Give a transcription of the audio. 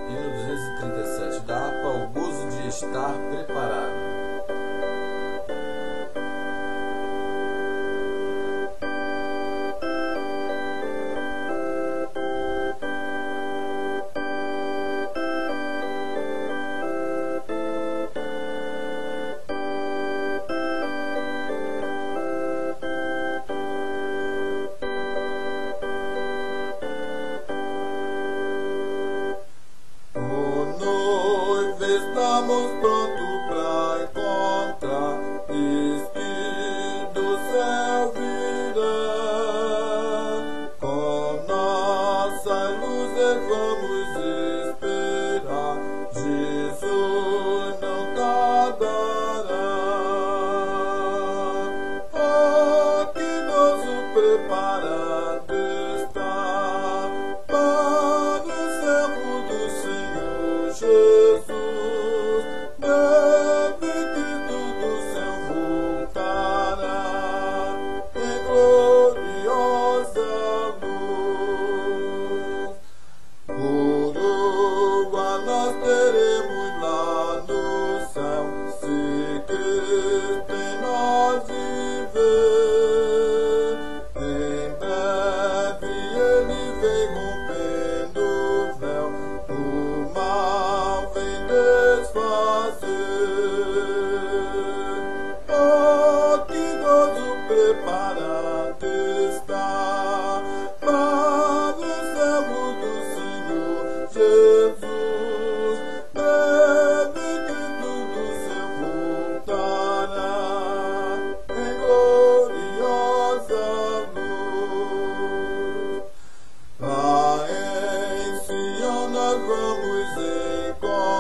Hino 237, da harpa ao gozo de estar preparado. Estamos prontos para encontrar Espírito do céu virá. Com nossa luz vamos esperar, Jesus não tardará. Oh, que gozo preparado está para o servo do Senhor Jesus. Teremos lá no céu, se Cristo em nós viver. Em breve Ele vem rompendo o véu, o mal vem desfazer. Oh, que gozo preparado está para o servo do Senhor Jesus. Vamos encontrar